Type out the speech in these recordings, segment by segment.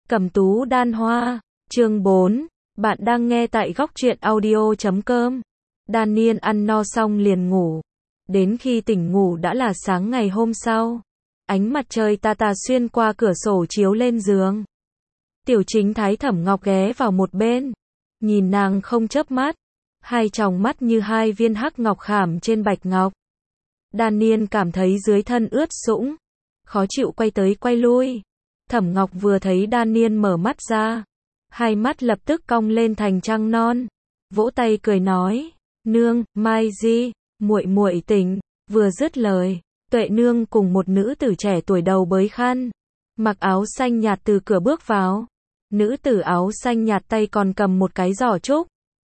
Cẩm tú đan hoa, chương 4, bạn đang nghe tại góc truyện audio.com. Đan Niên ăn no xong liền ngủ. Đến khi tỉnh ngủ đã là sáng ngày hôm sau. Ánh mặt trời tà tà xuyên qua cửa sổ chiếu lên giường. Tiểu Chính Thái Thẩm Ngọc ghé vào một bên, nhìn nàng không chớp mắt, hai tròng mắt như hai viên hắc ngọc khảm trên bạch ngọc. Đan Niên cảm thấy dưới thân ướt sũng, khó chịu quay tới quay lui. Thẩm Ngọc vừa thấy Đan Niên mở mắt ra, hai mắt lập tức cong lên thành trăng non, vỗ tay cười nói: "Nương, Mai Di, muội muội tỉnh." Vừa dứt lời, Tuệ nương cùng một nữ tử trẻ tuổi đầu bới khăn, mặc áo xanh nhạt từ cửa bước vào. Nữ tử áo xanh nhạt tay còn cầm một cái giỏ trúc.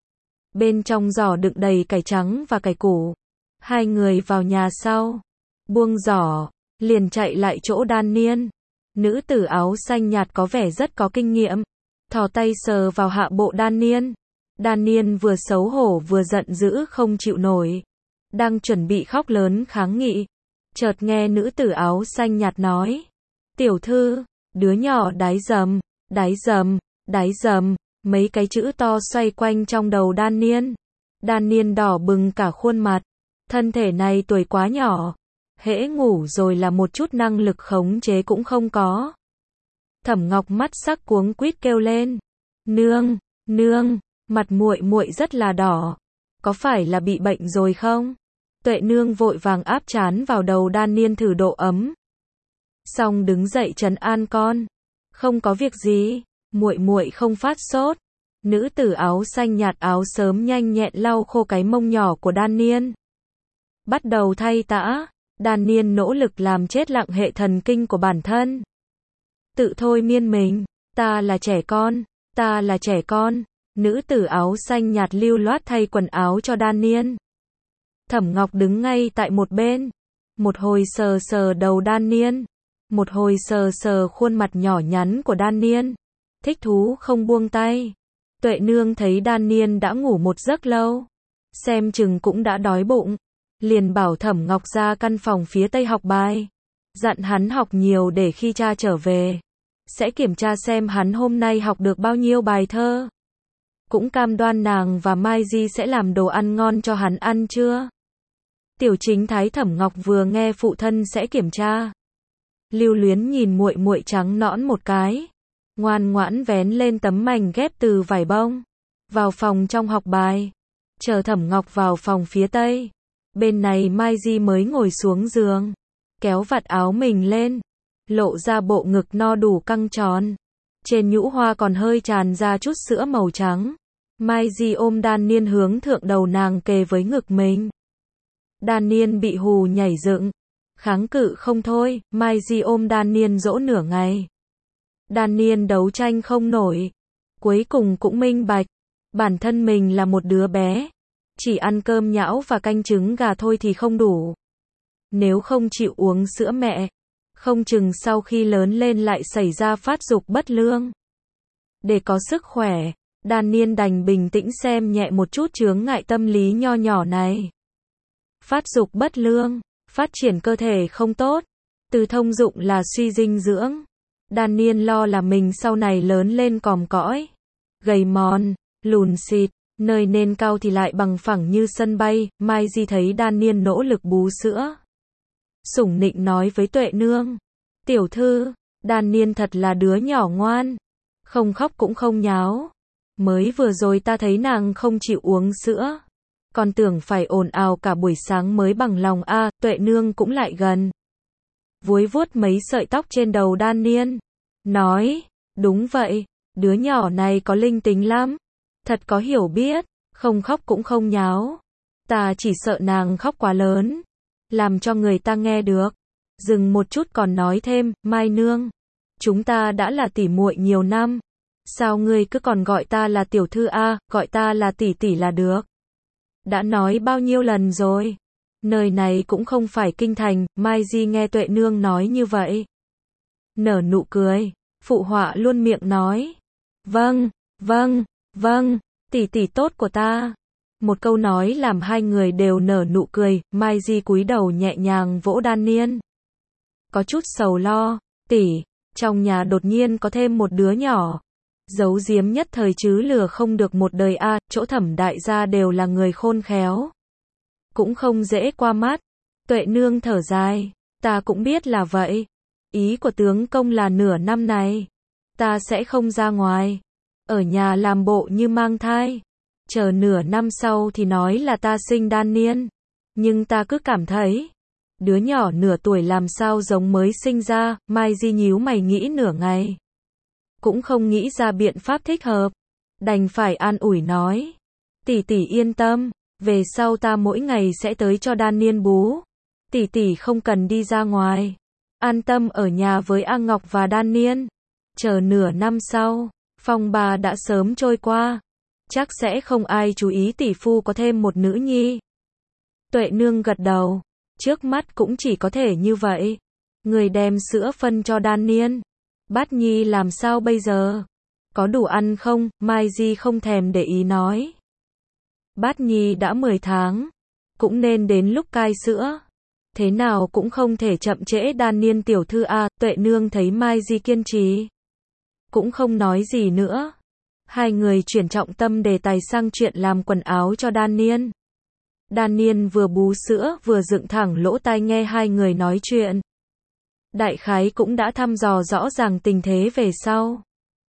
Bên trong giỏ đựng đầy cải trắng và cải củ. Hai người vào nhà sau, buông giỏ, liền chạy lại chỗ Đan Niên. Nữ tử áo xanh nhạt có vẻ rất có kinh nghiệm, thò tay sờ vào hạ bộ Đan Niên. Đan Niên vừa xấu hổ vừa giận dữ không chịu nổi, đang chuẩn bị khóc lớn kháng nghị, chợt nghe nữ tử áo xanh nhạt nói: "Tiểu thư, đứa nhỏ đái dầm, đái dầm, đái dầm." Mấy cái chữ to xoay quanh trong đầu Đan Niên. Đan Niên đỏ bừng cả khuôn mặt, thân thể này tuổi quá nhỏ, hễ ngủ rồi là một chút năng lực khống chế cũng không có. Thẩm Ngọc mắt sắc cuống quýt kêu lên: "Nương, nương, mặt muội muội rất là đỏ, có phải là bị bệnh rồi không?" Tuệ nương vội vàng áp trán vào đầu Đan Niên thử độ ấm. Xong đứng dậy trấn an con: "Không có việc gì, muội muội không phát sốt." Nữ tử áo xanh nhạt áo sớm nhanh nhẹn lau khô cái mông nhỏ của Đan Niên, bắt đầu thay tã. Đan Niên nỗ lực làm chết lặng hệ thần kinh của bản thân, tự thôi miên mình: "Ta là trẻ con, ta là trẻ con." Nữ tử áo xanh nhạt lưu loát thay quần áo cho Đan Niên. Thẩm Ngọc đứng ngay tại một bên, một hồi sờ sờ đầu Đan Niên, một hồi sờ sờ khuôn mặt nhỏ nhắn của Đan Niên, thích thú không buông tay. Tuệ nương thấy Đan Niên đã ngủ một giấc lâu, xem chừng cũng đã đói bụng, liền bảo Thẩm Ngọc ra căn phòng phía tây học bài, dặn hắn học nhiều để khi cha trở về, sẽ kiểm tra xem hắn hôm nay học được bao nhiêu bài thơ. Cũng cam đoan nàng và Mai Di sẽ làm đồ ăn ngon cho hắn ăn chưa. Tiểu Chính Thái Thẩm Ngọc vừa nghe phụ thân sẽ kiểm tra, lưu luyến nhìn muội muội trắng nõn một cái, ngoan ngoãn vén lên tấm mành ghép từ vải bông, vào phòng trong học bài. Chờ Thẩm Ngọc vào phòng phía tây, bên này Mai Di mới ngồi xuống giường, kéo vạt áo mình lên, lộ ra bộ ngực no đủ căng tròn, trên nhũ hoa còn hơi tràn ra chút sữa màu trắng. Mai Di ôm Đan Niên hướng thượng đầu nàng kề với ngực mình. Đan Niên bị hù nhảy dựng, kháng cự không thôi. Mai Di ôm Đan Niên dỗ nửa ngày. Đan Niên đấu tranh không nổi, cuối cùng cũng minh bạch, bản thân mình là một đứa bé, chỉ ăn cơm nhão và canh trứng gà thôi thì không đủ. Nếu không chịu uống sữa mẹ, không chừng sau khi lớn lên lại xảy ra phát dục bất lương. Để có sức khỏe, Đan Niên đành bình tĩnh xem nhẹ một chút chướng ngại tâm lý nho nhỏ này. Phát dục bất lương, phát triển cơ thể không tốt, từ thông dụng là suy dinh dưỡng. Đan Niên lo là mình sau này lớn lên còm cõi, gầy mòn, lùn xịt, nơi nên cao thì lại bằng phẳng như sân bay. Mai Di thấy Đan Niên nỗ lực bú sữa, sủng nịnh nói với Tuệ nương: "Tiểu thư, Đan Niên thật là đứa nhỏ ngoan, không khóc cũng không nháo. Mới vừa rồi ta thấy nàng không chịu uống sữa, còn tưởng phải ồn ào cả buổi sáng mới bằng lòng a." Tuệ nương cũng lại gần, vuốt vuốt mấy sợi tóc trên đầu Đan Niên, nói: "Đúng vậy, đứa nhỏ này có linh tính lắm, thật có hiểu biết, không khóc cũng không nháo. Ta chỉ sợ nàng khóc quá lớn, làm cho người ta nghe được." Dừng một chút còn nói thêm: "Mai nương, chúng ta đã là tỉ muội nhiều năm, sao ngươi cứ còn gọi ta là tiểu thư a, gọi ta là tỷ tỷ là được. Đã nói bao nhiêu lần rồi, nơi này cũng không phải kinh thành." Mai Di nghe Tuệ nương nói như vậy, nở nụ cười, phụ họa luôn miệng nói: "Vâng, vâng, vâng, tỷ tỷ tốt của ta." Một câu nói làm hai người đều nở nụ cười. Mai Di cúi đầu nhẹ nhàng vỗ Đan Niên, có chút sầu lo: Trong nhà đột nhiên có thêm một đứa nhỏ. Giấu giếm nhất thời chứ lừa không được một đời a, chỗ Thẩm đại gia đều là người khôn khéo. Cũng không dễ qua mắt. Tuệ nương thở dài, ta cũng biết là vậy. Ý của tướng công là nửa năm này, ta sẽ không ra ngoài. Ở nhà làm bộ như mang thai. Chờ nửa năm sau thì nói là ta sinh đan niên. Nhưng ta cứ cảm thấy, đứa nhỏ nửa tuổi làm sao giống mới sinh ra, Mai Di nhíu mày nghĩ nửa ngày. Cũng không nghĩ ra biện pháp thích hợp. Đành phải an ủi nói. Tỷ tỷ yên tâm, về sau ta mỗi ngày sẽ tới cho đan niên bú. Tỷ tỷ không cần đi ra ngoài. An tâm ở nhà với A Ngọc và đan niên. Chờ nửa năm sau, phong ba đã sớm trôi qua. Chắc sẽ không ai chú ý tỷ phu có thêm một nữ nhi. Tuệ nương gật đầu. Trước mắt cũng chỉ có thể như vậy. Người đem sữa phân cho đan niên. Bát nhi làm sao bây giờ? Có đủ ăn không? Mai Di không thèm để ý nói. Bát nhi đã 10 tháng. Cũng nên đến lúc cai sữa. Thế nào cũng không thể chậm trễ đan niên tiểu thư a. Tuệ nương thấy Mai Di kiên trì. Cũng không nói gì nữa. Hai người chuyển trọng tâm đề tài sang chuyện làm quần áo cho đan niên. Đan niên vừa bú sữa vừa dựng thẳng lỗ tai nghe hai người nói chuyện. Đại khái cũng đã thăm dò rõ ràng tình thế về sau.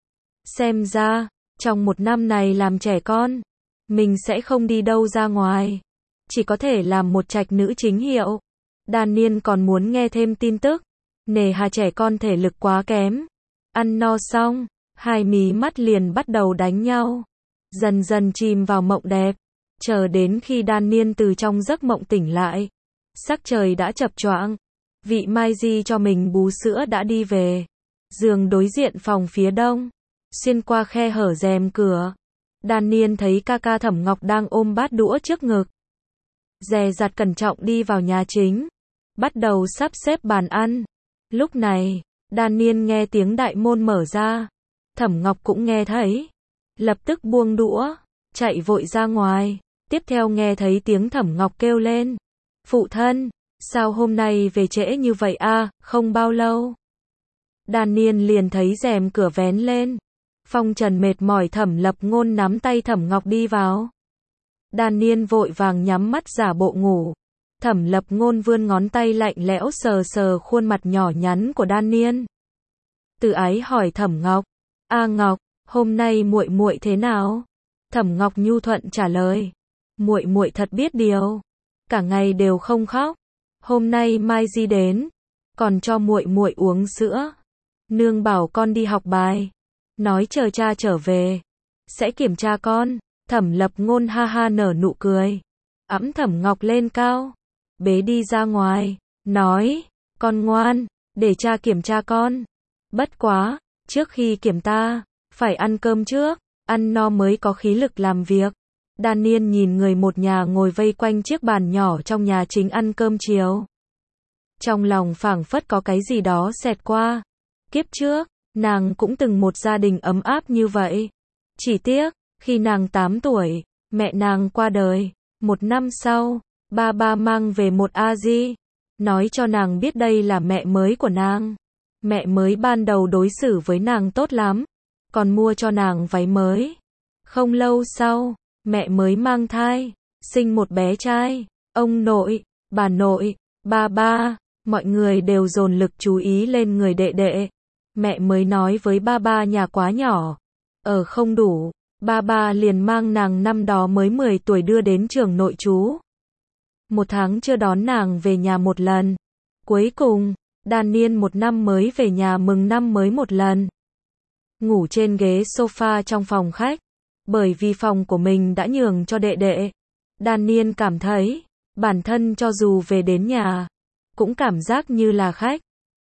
Xem ra, trong một năm này làm trẻ con, mình sẽ không đi đâu ra ngoài. Chỉ có thể làm một trạch nữ chính hiệu. Đan niên còn muốn nghe thêm tin tức. Nề hà trẻ con thể lực quá kém. Ăn no xong, hai mí mắt liền bắt đầu đánh nhau. Dần dần chìm vào mộng đẹp. Chờ đến khi đan niên từ trong giấc mộng tỉnh lại. Sắc trời đã chập choạng. Vị Mai Di cho mình bú sữa đã đi về. Giường đối diện phòng phía đông. Xuyên qua khe hở rèm cửa. Đan niên thấy ca ca Thẩm Ngọc đang ôm bát đũa trước ngực. Dè dặt cẩn trọng đi vào nhà chính. Bắt đầu sắp xếp bàn ăn. Lúc này, đan niên nghe tiếng đại môn mở ra. Thẩm Ngọc cũng nghe thấy. Lập tức buông đũa. Chạy vội ra ngoài. Tiếp theo nghe thấy tiếng Thẩm Ngọc kêu lên. Phụ thân, sao hôm nay về trễ như vậy a? Không bao lâu. Đan niên liền thấy rèm cửa vén lên. Phong trần mệt mỏi Thẩm Lập Ngôn nắm tay Thẩm Ngọc đi vào. Đan niên vội vàng nhắm mắt giả bộ ngủ. Thẩm Lập Ngôn vươn ngón tay lạnh lẽo sờ sờ khuôn mặt nhỏ nhắn của đan niên. Từ ái hỏi Thẩm Ngọc. A Ngọc, hôm nay muội muội thế nào? Thẩm Ngọc nhu thuận trả lời. Muội muội thật biết điều. Cả ngày đều không khóc. Hôm nay Mai Di đến. Còn cho muội muội uống sữa. Nương bảo con đi học bài. Nói chờ cha trở về. Sẽ kiểm tra con. Thẩm Lập Ngôn ha ha nở nụ cười. Ẵm Thẩm Ngọc lên cao. Bế đi ra ngoài. Nói. Con ngoan. Để cha kiểm tra con. Bất quá. Trước khi kiểm ta. Phải ăn cơm trước. Ăn no mới có khí lực làm việc. Đan niên nhìn người một nhà ngồi vây quanh chiếc bàn nhỏ trong nhà chính ăn cơm chiều. Trong lòng phảng phất có cái gì đó xẹt qua. Kiếp trước, nàng cũng từng một gia đình ấm áp như vậy. Chỉ tiếc, khi nàng 8 tuổi, mẹ nàng qua đời. Một năm sau, ba mang về một A-di. Nói cho nàng biết đây là mẹ mới của nàng. Mẹ mới ban đầu đối xử với nàng tốt lắm. Còn mua cho nàng váy mới. Không lâu sau, mẹ mới mang thai, sinh một bé trai. Ông nội, bà nội, ba, mọi người đều dồn lực chú ý lên người đệ đệ. Mẹ mới nói với ba nhà quá nhỏ, ở không đủ. Ba liền mang nàng năm đó mới 10 tuổi đưa đến trường nội trú. Một tháng chưa đón nàng về nhà một lần. Cuối cùng, đan niên một năm mới về nhà mừng năm mới một lần. Ngủ trên ghế sofa trong phòng khách. Bởi vì phòng của mình đã nhường cho đệ đệ. Đan niên cảm thấy, bản thân cho dù về đến nhà, cũng cảm giác như là khách.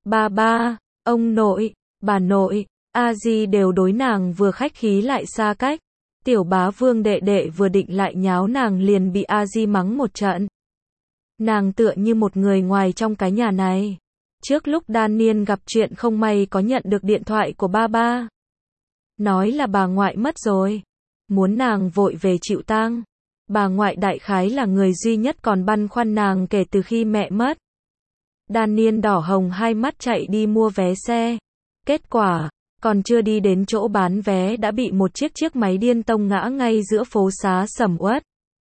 Ba, ông nội, bà nội, A-di đều đối nàng vừa khách khí lại xa cách. Tiểu Bá Vương đệ đệ vừa định lại nháo nàng liền bị A-di mắng một trận. Nàng tựa như một người ngoài trong cái nhà này. Trước lúc đan niên gặp chuyện không may có nhận được điện thoại của ba. Nói là bà ngoại mất rồi. Muốn nàng vội về chịu tang. Bà ngoại đại khái là người duy nhất còn băn khoăn nàng kể từ khi mẹ mất. Đan niên đỏ hồng hai mắt chạy đi mua vé xe. Kết quả, còn chưa đi đến chỗ bán vé đã bị một chiếc máy điên tông ngã ngay giữa phố xá sầm uất.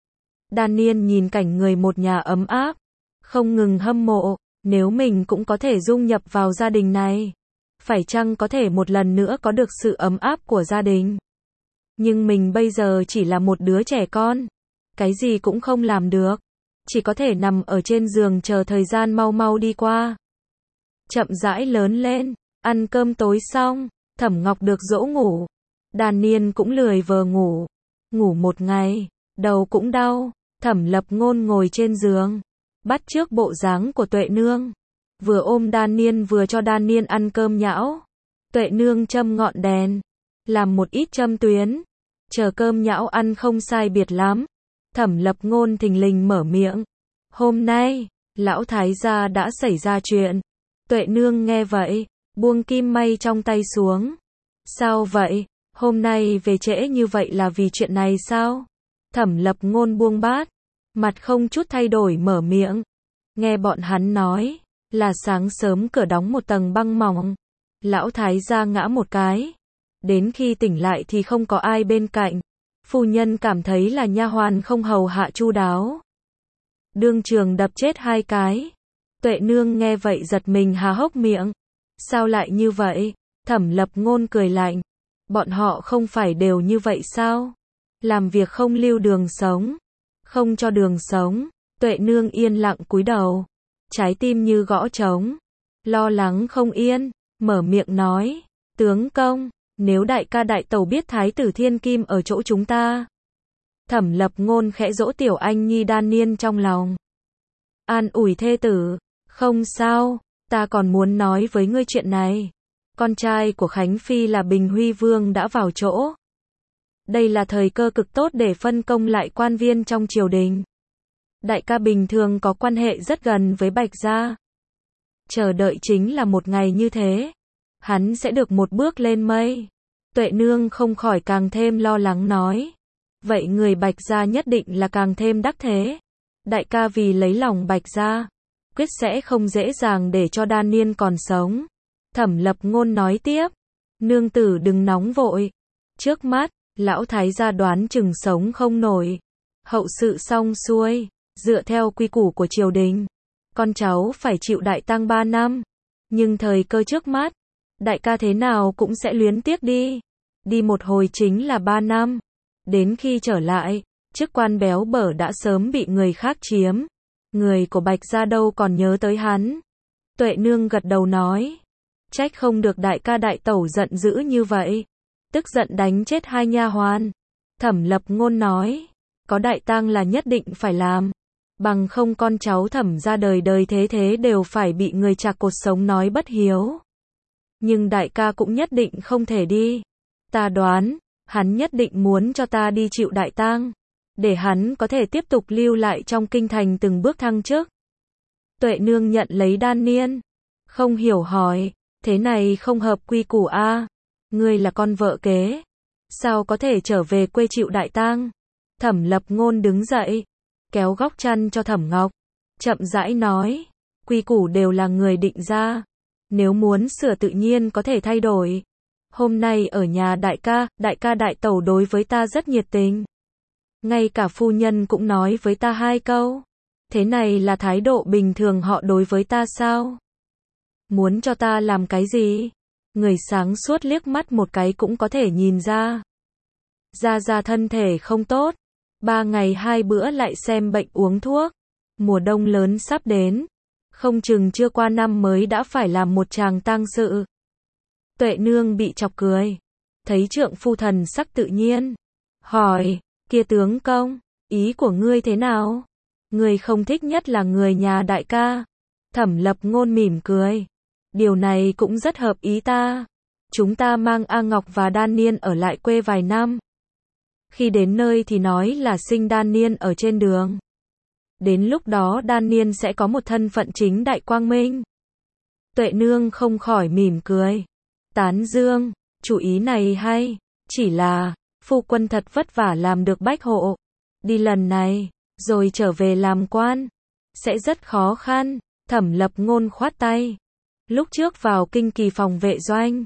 Daniel nhìn cảnh người một nhà ấm áp, không ngừng hâm mộ, nếu mình cũng có thể dung nhập vào gia đình này, phải chăng có thể một lần nữa có được sự ấm áp của gia đình. Nhưng mình bây giờ chỉ là một đứa trẻ con, cái gì cũng không làm được, chỉ có thể nằm ở trên giường chờ thời gian mau mau đi qua. Chậm rãi lớn lên, ăn cơm tối xong, Thẩm Ngọc được dỗ ngủ. Daniel cũng lười vờ ngủ. Ngủ một ngày, đầu cũng đau. Thẩm Lập Ngôn ngồi trên giường, bắt chước bộ dáng của Tuệ Nương. Vừa ôm Daniel vừa cho Daniel ăn cơm nhão. Tuệ Nương châm ngọn đèn, làm một ít châm tuyến. Chờ cơm nhão ăn không sai biệt lắm. Thẩm Lập Ngôn thình lình mở miệng. Hôm nay, lão thái gia đã xảy ra chuyện. Tuệ Nương nghe vậy, buông kim may trong tay xuống. Sao vậy? Hôm nay về trễ như vậy là vì chuyện này sao? Thẩm Lập Ngôn buông bát, mặt không chút thay đổi mở miệng. Nghe bọn hắn nói, là sáng sớm cửa đóng một tầng băng mỏng. Lão thái gia ngã một cái. Đến khi tỉnh lại thì không có ai bên cạnh. Phu nhân cảm thấy là nha hoàn không hầu hạ chu đáo. Đương trường đập chết 2 cái. Tuệ Nương nghe vậy giật mình há hốc miệng. Sao lại như vậy? Thẩm Lập Ngôn cười lạnh. Bọn họ không phải đều như vậy sao? Làm việc không lưu đường sống. Không cho đường sống. Tuệ Nương yên lặng cúi đầu. Trái tim như gõ trống. Lo lắng không yên. Mở miệng nói. Tướng công, nếu đại ca đại tẩu biết Thái tử Thiên Kim ở chỗ chúng ta. Thẩm Lập Ngôn khẽ dỗ tiểu anh nhi Daniel trong lòng. An ủi thê tử. Không sao, ta còn muốn nói với ngươi chuyện này. Con trai của Khánh Phi là Bình Huy Vương đã vào chỗ. Đây là thời cơ cực tốt để phân công lại quan viên trong triều đình. Đại ca bình thường có quan hệ rất gần với Bạch Gia. Chờ đợi chính là một ngày như thế. Hắn sẽ được một bước lên mây. Tuệ Nương không khỏi càng thêm lo lắng nói. Vậy người Bạch Gia nhất định là càng thêm đắc thế. Đại ca vì lấy lòng Bạch Gia, quyết sẽ không dễ dàng để cho Daniel còn sống. Thẩm Lập Ngôn nói tiếp. Nương tử đừng nóng vội. Trước mắt, lão thái gia đoán chừng sống không nổi. Hậu sự xong xuôi, dựa theo quy củ của triều đình, con cháu phải chịu đại tang 3 năm. Nhưng thời cơ trước mắt, đại ca thế nào cũng sẽ luyến tiếc đi. Đi một hồi chính là 3 năm. Đến khi trở lại, chức quan béo bở đã sớm bị người khác chiếm. Người của Bạch Gia đâu còn nhớ tới hắn. Tuệ Nương gật đầu nói. Trách không được đại ca đại tẩu giận dữ như vậy. Tức giận đánh chết 2 nha hoàn. Thẩm Lập Ngôn nói. Có đại tang là nhất định phải làm. Bằng không con cháu Thẩm gia đời đời thế thế đều phải bị người chạc cột sống nói bất hiếu. Nhưng đại ca cũng nhất định không thể đi. Ta đoán, hắn nhất định muốn cho ta đi chịu đại tang. Để hắn có thể tiếp tục lưu lại trong kinh thành từng bước thăng chức. Tuệ Nương nhận lấy Daniel. Không hiểu hỏi. Thế này không hợp quy củ a. Ngươi là con vợ kế. Sao có thể trở về quê chịu đại tang? Thẩm Lập Ngôn đứng dậy. Kéo góc chăn cho Thẩm Ngọc. Chậm rãi nói. Quy củ đều là người định ra. Nếu muốn sửa tự nhiên có thể thay đổi. Hôm nay ở nhà đại ca đại tẩu đối với ta rất nhiệt tình. Ngay cả phu nhân cũng nói với ta 2 câu. Thế này là thái độ bình thường họ đối với ta sao? Muốn cho ta làm cái gì? Người sáng suốt liếc mắt một cái cũng có thể nhìn ra. Gia thân thể không tốt. 3 ngày 2 bữa lại xem bệnh uống thuốc. Mùa đông lớn sắp đến. Không chừng chưa qua năm mới đã phải làm một tràng tang sự. Tuệ Nương bị chọc cười. Thấy trượng phu thần sắc tự nhiên. Hỏi, kia tướng công, ý của ngươi thế nào? Ngươi không thích nhất là người nhà đại ca. Thẩm Lập Ngôn mỉm cười. Điều này cũng rất hợp ý ta. Chúng ta mang A Ngọc và Daniel ở lại quê vài năm. Khi đến nơi thì nói là sinh Daniel ở trên đường. Đến lúc đó Daniel sẽ có một thân phận chính đại quang minh. Tuệ Nương không khỏi mỉm cười. Tán dương, chủ ý này hay. Chỉ là, phu quân thật vất vả làm được bách hộ. Đi lần này, rồi trở về làm quan. Sẽ rất khó khăn. Thẩm Lập Ngôn khoát tay. Lúc trước vào kinh kỳ phòng vệ doanh,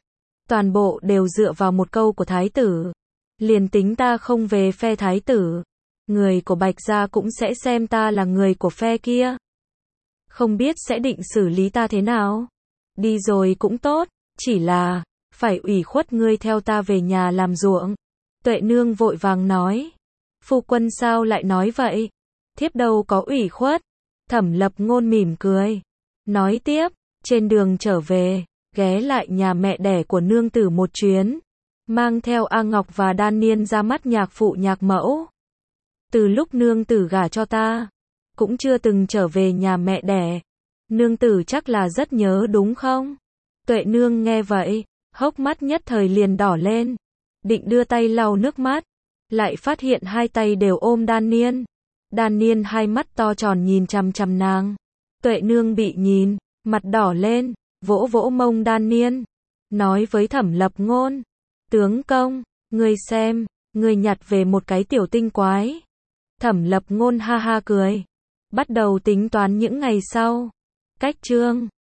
toàn bộ đều dựa vào một câu của thái tử. Liền tính ta không về phe thái tử, người của Bạch gia cũng sẽ xem ta là người của phe kia. Không biết sẽ định xử lý ta thế nào. Đi rồi cũng tốt, chỉ là phải ủy khuất ngươi theo ta về nhà làm ruộng. Tuệ nương vội vàng nói. Phu quân sao lại nói vậy? Thiếp đâu có ủy khuất. Thẩm Lập Ngôn mỉm cười. Nói tiếp, trên đường trở về, ghé lại nhà mẹ đẻ của nương tử một chuyến. Mang theo A Ngọc và Đan Niên ra mắt nhạc phụ nhạc mẫu. Từ lúc nương tử gả cho ta, cũng chưa từng trở về nhà mẹ đẻ. Nương tử chắc là rất nhớ đúng không? Tuệ nương nghe vậy, hốc mắt nhất thời liền đỏ lên. Định đưa tay lau nước mắt, lại phát hiện hai tay đều ôm Đan Niên. Đan Niên hai mắt to tròn nhìn chằm chằm nàng. Tuệ nương bị nhìn, mặt đỏ lên, vỗ vỗ mông Đan Niên. Nói với Thẩm Lập Ngôn. Tướng công, ngươi xem, ngươi nhặt về một cái tiểu tinh quái. Thẩm Lập Ngôn ha ha cười. Bắt đầu tính toán những ngày sau. Cách chương